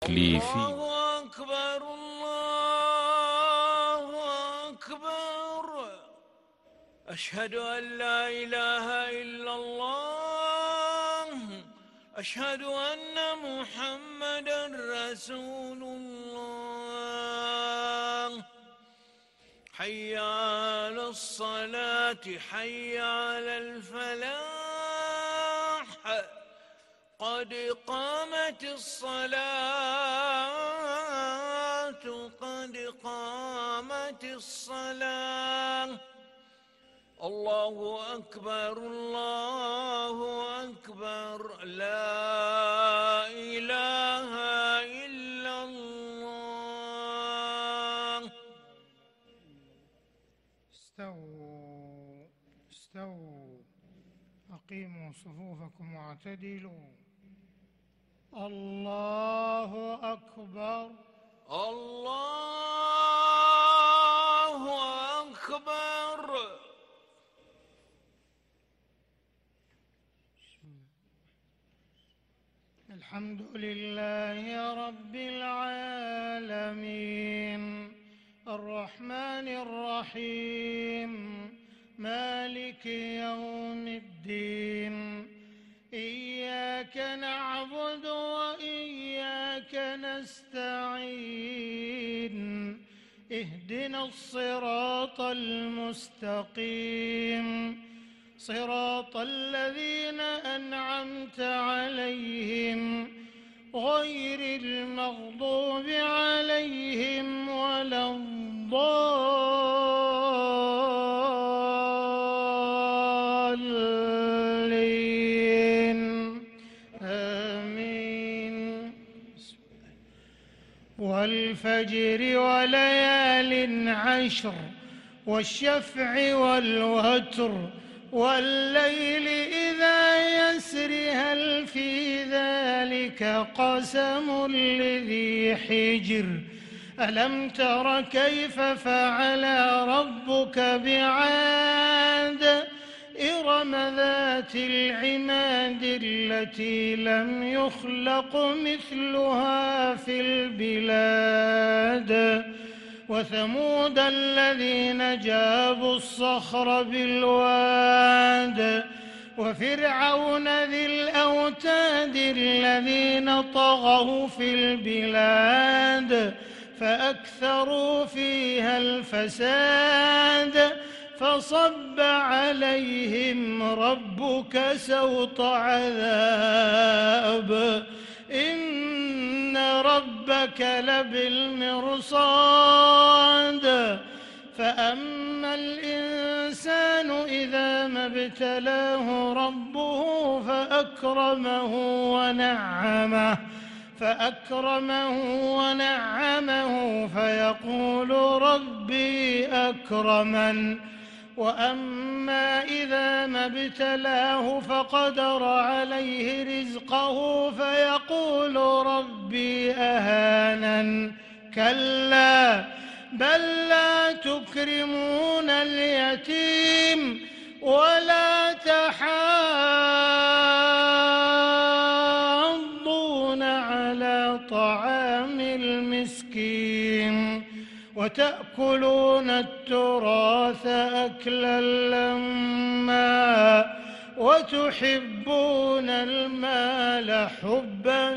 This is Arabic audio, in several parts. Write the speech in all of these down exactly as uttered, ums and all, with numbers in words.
التكليفي. الله أكبر الله أكبر. أشهد أن لا إله إلا الله. أشهد أن محمدًا رسول الله. حي على الصلاة حي على الفلاح. قد قامت الصلاة قد قامت الصلاة. الله أكبر الله أكبر. لا إله إلا الله. استووا استووا أقيموا صفوفكم واعتدلوا. الله أكبر الله أكبر. الحمد لله رب العالمين الرحمن الرحيم مالك يوم الدين. إياك نعبد وإياك نستعين. اهدنا الصراط المستقيم صراط الذين أنعمت عليهم غير المغضوب عليهم ولا الضالين آمين. والفجر وليال عشر والشفع والوتر والليل إذا يسر هل في ذلك قسم لذي حجر. ألم تر كيف فعل ربك بعاد إرم ذات العماد التي لم يخلق مثلها في البلاد. وثمود الذين جابوا الصخر بالواد. وفرعون ذي الأوتاد الذين طغوا في البلاد فأكثروا فيها الفساد. فصب عليهم ربك سوط عذاب إن ربك لبالمرصاد. فأما الإنسان إذا ما ابتلاه ربه فأكرمه ونعمه فأكرمه ونعمه فيقول ربي أكرمن. وأما إذا ما ابتلاه فقدر عليه رزقه فيقول ربي أهانن. كلا بل لا تكرمون اليتيم ولا تحاضون على طعام المسكين وتأكلون التراث أكلا لما وتحبون المال حبا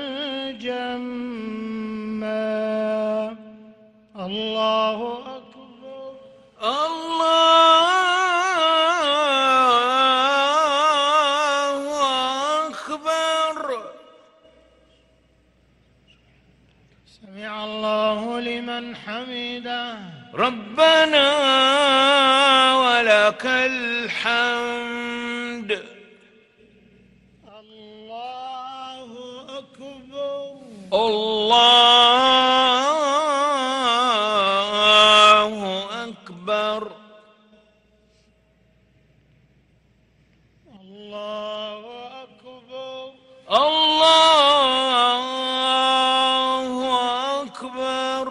جما. الله أكبر الله أكبر. سمع الله لمن حمده. ربنا ولك الحمد. الله أكبر الله أكبر. الله أكبر الله أكبر.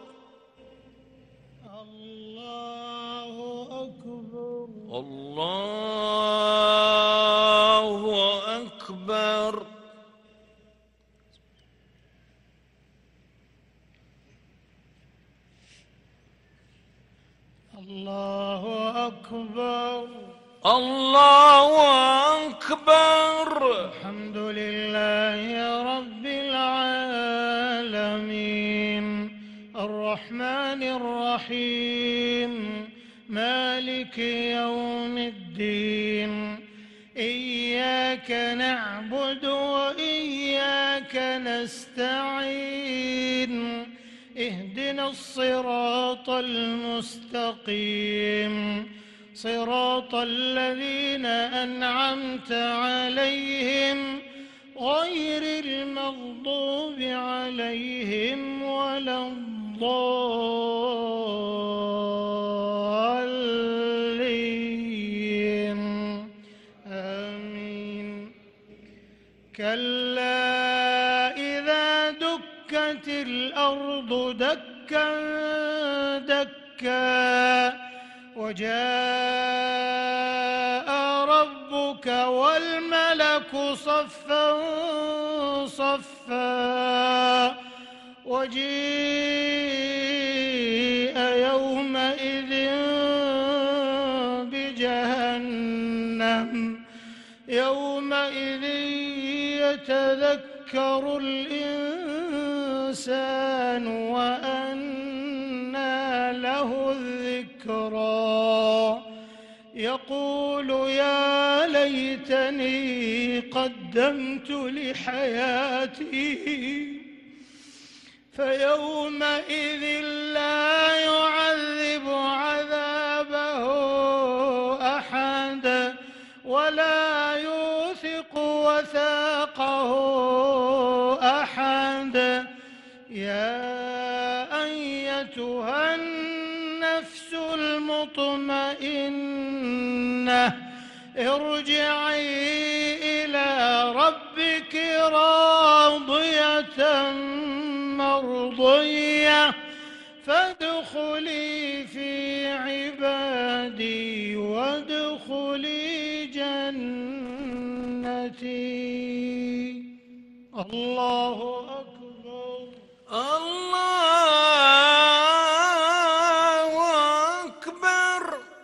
الله أكبر الله أكبر. الله أكبر. الله أكبر. الحمد لله رب العالمين الرحمن الرحيم مالك يوم الدين إياك نعبد وإياك نستعين اهدنا الصراط المستقيم صراط الذين أنعمت عليهم غير المغضوب عليهم ولا الضالين آمين. كلا إذا دكت الأرض دكا دكا وجاء ربك والملك صفا صفا وجيء يومئذ بجهنم يومئذ يتذكر الإنسان وأنى له الذكرى يقول يا ليتني قدمت لحياتي فيومئذ لا يعذب عذابه أحد ولا يوثق وثاقه أحد. يا أيتها النفس المطمئنة ارجعي إلى ربك راضية مرضية فادخلي في عبادي وادخلي جنتي. الله أكبر. الله أكبر.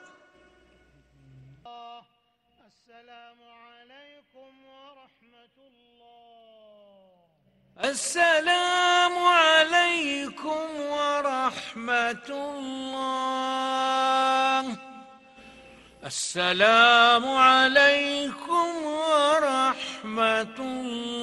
السلام عليكم ورحمة الله. السلام عليكم ورحمة الله. السلام عليكم ورحمة الله.